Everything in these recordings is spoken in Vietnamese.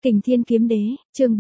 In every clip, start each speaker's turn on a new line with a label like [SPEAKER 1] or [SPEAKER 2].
[SPEAKER 1] Kình Thiên Kiếm Đế, chương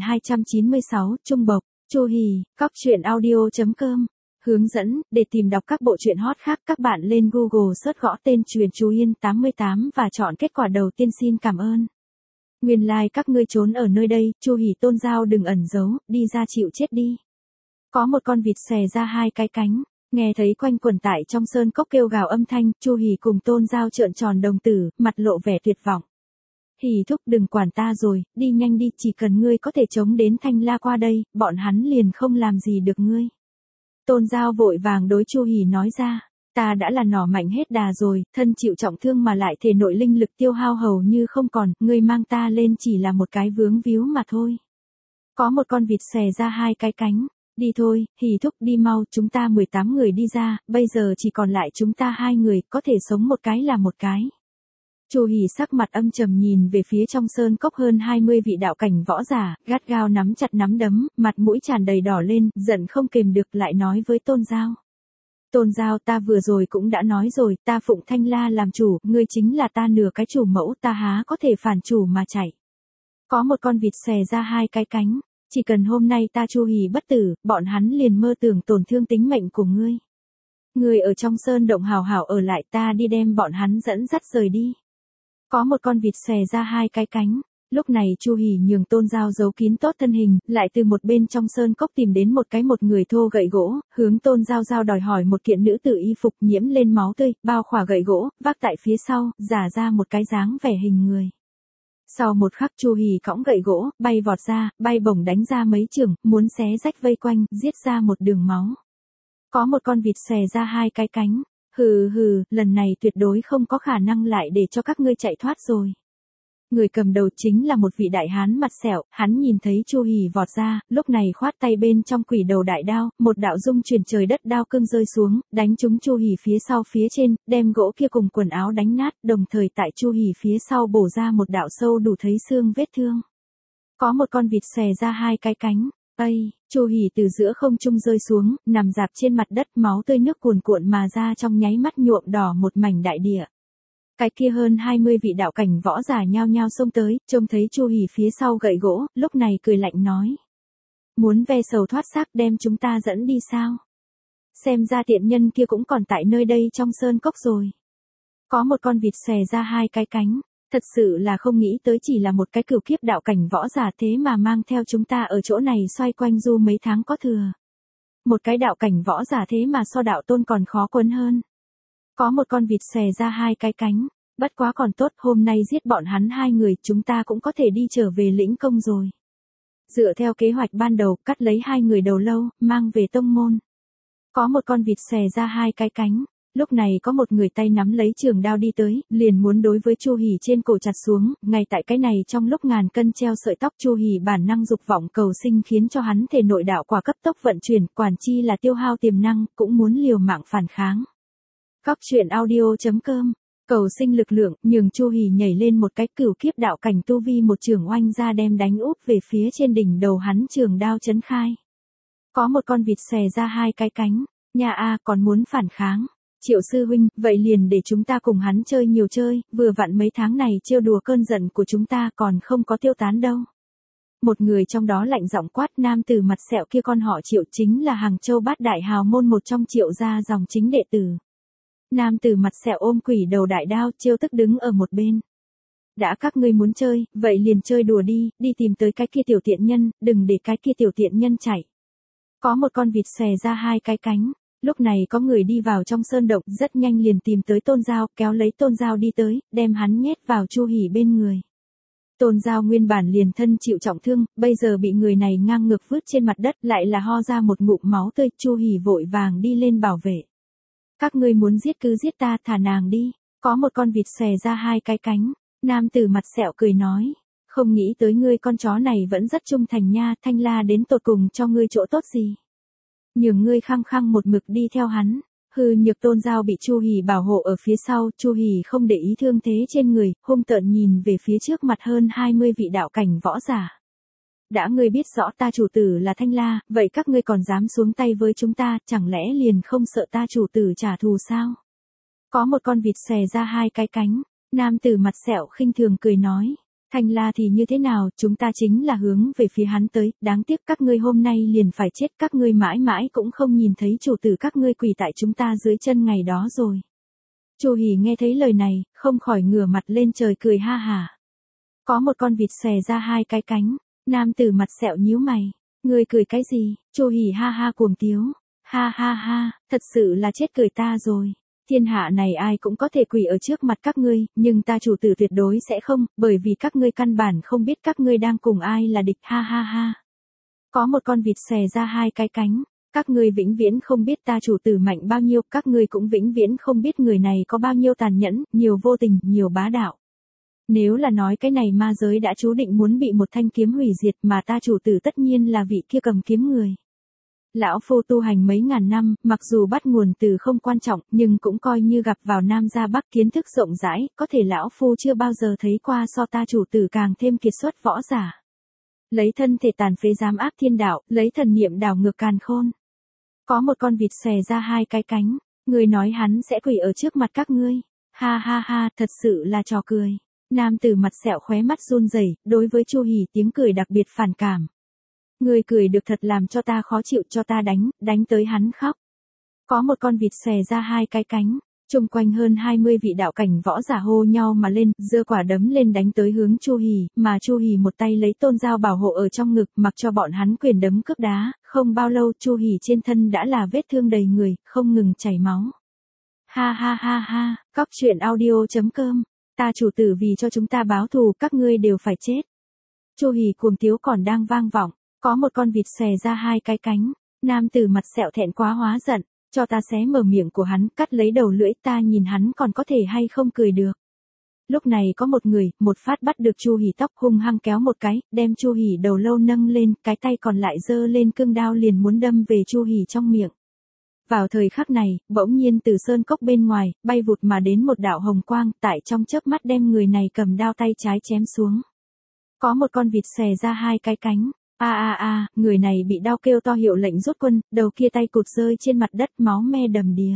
[SPEAKER 1] 4296, Trung Bộc, Chu Hỉ, Cóc truyện audio.com. Hướng dẫn, để tìm đọc các bộ truyện hot khác các bạn lên Google search gõ tên truyện Chú Yên 88 và chọn kết quả đầu tiên. Xin cảm ơn. Nguyên lai các ngươi trốn ở nơi đây, Chu Hỉ Tôn Giao đừng ẩn giấu, đi ra chịu chết đi. Có một con vịt xòe ra hai cái cánh, nghe thấy quanh quẩn tại trong sơn cốc kêu gào âm thanh, Chu Hỉ cùng Tôn Giao trợn tròn đồng tử, mặt lộ vẻ tuyệt vọng. Hỉ thúc đừng quản ta rồi, đi nhanh đi, chỉ cần ngươi có thể chống đến Thanh La qua đây, bọn hắn liền không làm gì được ngươi. Tôn Giao vội vàng đối Chu Hỉ nói ra, ta đã là nỏ mạnh hết đà rồi, thân chịu trọng thương mà lại thể nội linh lực tiêu hao hầu như không còn, ngươi mang ta lên chỉ là một cái vướng víu mà thôi. Có một con vịt xòe ra hai cái cánh, đi thôi, Hỉ thúc đi mau, chúng ta 18 người đi ra, bây giờ chỉ còn lại chúng ta 2 người, có thể sống một cái là một cái. Chu Hỉ sắc mặt âm trầm nhìn về phía trong sơn cốc hơn 20 vị đạo cảnh võ giả, gắt gao nắm chặt nắm đấm, mặt mũi tràn đầy đỏ lên, giận không kềm được lại nói với Tôn Giao. Tôn Giao, ta vừa rồi cũng đã nói rồi, ta phụng Thanh La làm chủ, ngươi chính là ta nửa cái chủ mẫu, ta há có thể phản chủ mà chạy. Có một con vịt xòe ra hai cái cánh, chỉ cần hôm nay ta Chu Hỉ bất tử, bọn hắn liền mơ tưởng tổn thương tính mệnh của ngươi. Ngươi ở trong sơn động hào hảo ở lại, ta đi đem bọn hắn dẫn dắt rời đi. Có một con vịt xòe ra hai cái cánh, lúc này Chu Hỉ nhường Tôn Giao giấu kín tốt thân hình, lại từ một bên trong sơn cốc tìm đến một người thô gậy gỗ, hướng Tôn Giao đòi hỏi một kiện nữ tử y phục nhiễm lên máu tươi, bao khỏa gậy gỗ, vác tại phía sau, giả ra một cái dáng vẻ hình người. Sau một khắc Chu Hỉ cõng gậy gỗ, bay vọt ra, bay bổng đánh ra mấy chưởng, muốn xé rách vây quanh, giết ra một đường máu. Có một con vịt xòe ra hai cái cánh. Hừ, lần này tuyệt đối không có khả năng lại để cho các ngươi chạy thoát rồi. Người cầm đầu chính là một vị đại hán mặt sẹo, hắn nhìn thấy Chu Hỉ vọt ra, lúc này khoát tay bên trong quỷ đầu đại đao, một đạo dung chuyển trời đất đao cương rơi xuống, đánh trúng Chu Hỉ phía sau phía trên, đem gỗ kia cùng quần áo đánh nát, đồng thời tại Chu Hỉ phía sau bổ ra một đạo sâu đủ thấy xương vết thương. Có một con vịt xòe ra hai cái cánh. Chu Hỉ từ giữa không trung rơi xuống, nằm rạp trên mặt đất, máu tươi nước cuồn cuộn mà ra trong nháy mắt nhuộm đỏ một mảnh đại địa. Cái kia hơn 20 vị đạo cảnh võ giả nhao nhao xông tới, trông thấy Chu Hỉ phía sau gậy gỗ, lúc này cười lạnh nói. Muốn ve sầu thoát xác đem chúng ta dẫn đi sao? Xem ra tiện nhân kia cũng còn tại nơi đây trong sơn cốc rồi. Có một con vịt xòe ra hai cái cánh. Thật sự là không nghĩ tới chỉ là một cái cửu kiếp đạo cảnh võ giả thế mà mang theo chúng ta ở chỗ này xoay quanh du mấy tháng có thừa. Một cái đạo cảnh võ giả thế mà so đạo tôn còn khó quấn hơn. Có một con vịt xòe ra hai cái cánh, bất quá còn tốt, hôm nay giết bọn hắn 2 người, chúng ta cũng có thể đi trở về lĩnh công rồi. Dựa theo kế hoạch ban đầu, cắt lấy 2 người đầu lâu, mang về tông môn. Có một con vịt xòe ra hai cái cánh. Lúc này có một người tay nắm lấy trường đao đi tới, liền muốn đối với Chu Hỉ trên cổ chặt xuống, ngay tại cái này trong lúc ngàn cân treo sợi tóc, Chu Hỉ bản năng dục vọng cầu sinh khiến cho hắn thể nội đạo quả cấp tốc vận chuyển, quản chi là tiêu hao tiềm năng, cũng muốn liều mạng phản kháng. Cóc truyện audio.com, cầu sinh lực lượng, nhường Chu Hỉ nhảy lên một cái cửu kiếp đạo cảnh tu vi, một chưởng oanh ra đem đánh úp về phía trên đỉnh đầu hắn, trường đao chấn khai. Có một con vịt xòe ra hai cái cánh, nhà a còn muốn phản kháng. Triệu sư huynh, vậy liền để chúng ta cùng hắn chơi nhiều chơi, vừa vặn mấy tháng này trêu đùa cơn giận của chúng ta còn không có tiêu tán đâu. Một người trong đó lạnh giọng quát, nam tử mặt sẹo kia con họ Triệu chính là Hàng Châu Bát Đại Hào môn một trong Triệu gia dòng chính đệ tử. Nam tử mặt sẹo ôm quỷ đầu đại đao, trêu tức đứng ở một bên. Đã các ngươi muốn chơi, vậy liền chơi đùa đi, đi tìm tới cái kia tiểu tiện nhân, đừng để cái kia tiểu tiện nhân chạy. Có một con vịt xòe ra hai cái cánh. Lúc này có người đi vào trong sơn động, rất nhanh liền tìm tới Tôn Giao, kéo lấy Tôn Giao đi tới, đem hắn nhét vào Chu Hỉ bên người. Tôn Giao nguyên bản liền thân chịu trọng thương, bây giờ bị người này ngang ngược vứt trên mặt đất, lại là ho ra một ngụm máu tươi, Chu Hỉ vội vàng đi lên bảo vệ. Các ngươi muốn giết cứ giết ta, thả nàng đi. Có một con vịt xòe ra hai cái cánh, nam tử mặt sẹo cười nói. Không nghĩ tới ngươi con chó này vẫn rất trung thành nha, Thanh La đến tột cùng cho ngươi chỗ tốt gì. Nhường ngươi khăng khăng một mực đi theo hắn. Hư nhược Tôn Giao bị Chu Hỉ bảo hộ ở phía sau, Chu Hỉ không để ý thương thế trên người, hung tợn nhìn về phía trước mặt hơn 20 vị đạo cảnh võ giả. Đã ngươi biết rõ ta chủ tử là Thanh La, vậy các ngươi còn dám xuống tay với chúng ta, chẳng lẽ liền không sợ ta chủ tử trả thù sao? Có một con vịt xòe ra hai cái cánh, nam tử mặt sẹo khinh thường cười nói. Thanh La thì như thế nào, chúng ta chính là hướng về phía hắn tới, đáng tiếc các ngươi hôm nay liền phải chết, các ngươi mãi mãi cũng không nhìn thấy chủ tử các ngươi quỳ tại chúng ta dưới chân ngày đó rồi. Chu Hỉ nghe thấy lời này, không khỏi ngửa mặt lên trời cười ha hả. Có một con vịt xòe ra hai cái cánh, nam tử mặt sẹo nhíu mày, ngươi cười cái gì? Chu Hỉ ha ha cuồng tiếu, ha ha ha, thật sự là chết cười ta rồi. Thiên hạ này ai cũng có thể quỳ ở trước mặt các ngươi, nhưng ta chủ tử tuyệt đối sẽ không, bởi vì các ngươi căn bản không biết các ngươi đang cùng ai là địch, ha ha ha. Có một con vịt xòe ra hai cái cánh, các ngươi vĩnh viễn không biết ta chủ tử mạnh bao nhiêu, các ngươi cũng vĩnh viễn không biết người này có bao nhiêu tàn nhẫn, nhiều vô tình, nhiều bá đạo. Nếu là nói cái này ma giới đã chú định muốn bị một thanh kiếm hủy diệt mà ta chủ tử tất nhiên là vị kia cầm kiếm người. Lão phu tu hành mấy ngàn năm, mặc dù bắt nguồn từ không quan trọng, nhưng cũng coi như gặp vào Nam ra Bắc kiến thức rộng rãi, có thể lão phu chưa bao giờ thấy qua so ta chủ tử càng thêm kiệt xuất võ giả. Lấy thân thể tàn phế giám áp thiên đạo, lấy thần niệm đảo ngược càn khôn. Có một con vịt xòe ra hai cái cánh, người nói hắn sẽ quỳ ở trước mặt các ngươi. Ha ha ha, thật sự là trò cười. Nam tử mặt sẹo khóe mắt run rẩy, đối với Chu Hỉ tiếng cười đặc biệt phản cảm. Người cười được thật làm cho ta khó chịu, cho ta đánh tới hắn khóc. Có một con vịt xòe ra hai cái cánh, chung quanh hơn 20 vị đạo cảnh võ giả hô nhau mà lên, giơ quả đấm lên đánh tới hướng Chu Hỉ, mà Chu Hỉ một tay lấy tôn dao bảo hộ ở trong ngực, mặc cho bọn hắn quyền đấm cước đá, không bao lâu Chu Hỉ trên thân đã là vết thương đầy người, không ngừng chảy máu. Ha ha ha ha, cóc truyện audio.com, ta chủ tử vì cho chúng ta báo thù, các ngươi đều phải chết. Chu Hỉ cuồng tiếu còn đang vang vọng. Có một con vịt xòe ra hai cái cánh, nam tử mặt sẹo thẹn quá hóa giận, cho ta xé mở miệng của hắn, cắt lấy đầu lưỡi, ta nhìn hắn còn có thể hay không cười được. Lúc này có một người, một phát bắt được Chu Hỉ tóc, hung hăng kéo một cái, đem Chu Hỉ đầu lâu nâng lên, cái tay còn lại giơ lên cương đao liền muốn đâm về Chu Hỉ trong miệng. Vào thời khắc này, bỗng nhiên từ sơn cốc bên ngoài, bay vụt mà đến một đạo hồng quang, tại trong chớp mắt đem người này cầm đao tay trái chém xuống. Có một con vịt xòe ra hai cái cánh. Người này bị đau kêu to hiệu lệnh rút quân, đầu kia tay cụt rơi trên mặt đất, máu me đầm đìa.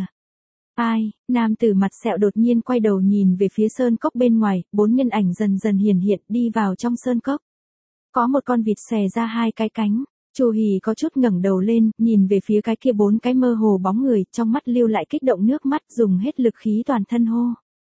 [SPEAKER 1] Ai, nam tử mặt sẹo đột nhiên quay đầu nhìn về phía sơn cốc bên ngoài, 4 nhân ảnh dần dần hiển hiện đi vào trong sơn cốc. Có một con vịt xòe ra hai cái cánh, Chu Hỉ có chút ngẩng đầu lên, nhìn về phía cái kia 4 cái mơ hồ bóng người, trong mắt lưu lại kích động nước mắt, dùng hết lực khí toàn thân hô.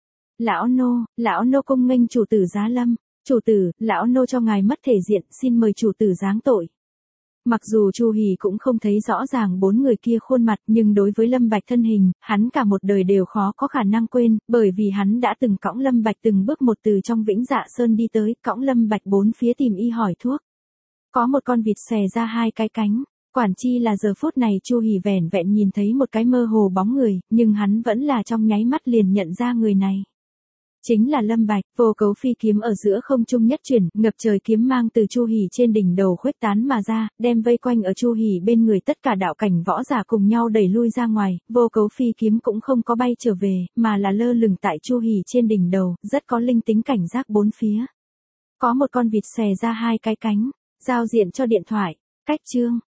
[SPEAKER 1] Lão nô cung nghênh chủ tử giá lâm. Chủ tử, lão nô cho ngài mất thể diện, xin mời chủ tử giáng tội. Mặc dù Chu Hỉ cũng không thấy rõ ràng 4 người kia khuôn mặt, nhưng đối với Lâm Bạch thân hình, hắn cả một đời đều khó có khả năng quên, bởi vì hắn đã từng cõng Lâm Bạch từng bước một từ trong Vĩnh Dạ Sơn đi tới, cõng Lâm Bạch 4 phía tìm y hỏi thuốc. Có một con vịt xòe ra hai cái cánh, quản chi là giờ phút này Chu Hỉ vẻn vẹn nhìn thấy một cái mơ hồ bóng người, nhưng hắn vẫn là trong nháy mắt liền nhận ra người này. Chính là Lâm Bạch, vô cấu phi kiếm ở giữa không trung nhất chuyển, ngập trời kiếm mang từ Chu Hỉ trên đỉnh đầu khuếch tán mà ra, đem vây quanh ở Chu Hỉ bên người tất cả đạo cảnh võ giả cùng nhau đẩy lui ra ngoài, vô cấu phi kiếm cũng không có bay trở về, mà là lơ lửng tại Chu Hỉ trên đỉnh đầu, rất có linh tính cảnh giác bốn phía. Có một con vịt xòe ra hai cái cánh, giao diện cho điện thoại, cách chương.